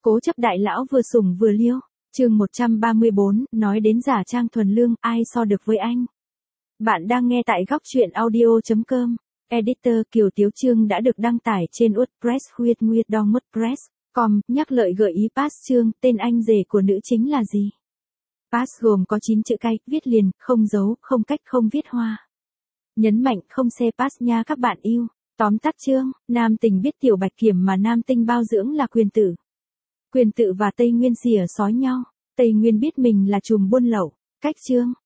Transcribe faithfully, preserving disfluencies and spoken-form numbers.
Cố chấp đại lão vừa sủng vừa liêu. Chương một trăm ba mươi bốn, nói đến giả trang thuần lương, ai so được với anh. Bạn đang nghe tại góc truyện audio chấm com. Editor Kiều Tiếu Chương đã được đăng tải trên WordPress with Nguyệt Press. Com, nhắc lợi gợi ý pass chương, tên anh rể của nữ chính là gì? Pass gồm có chín chữ cái, viết liền, không dấu, không cách, không viết hoa. Nhấn mạnh không xe pass nha các bạn yêu. Tóm tắt chương, nam tình biết tiểu bạch kiểm mà nam tinh bao dưỡng là quyền tử. Quyền tự và Tây Nguyên xỉa xói nhau. Tây Nguyên biết mình là trùm buôn lậu. Cách chương,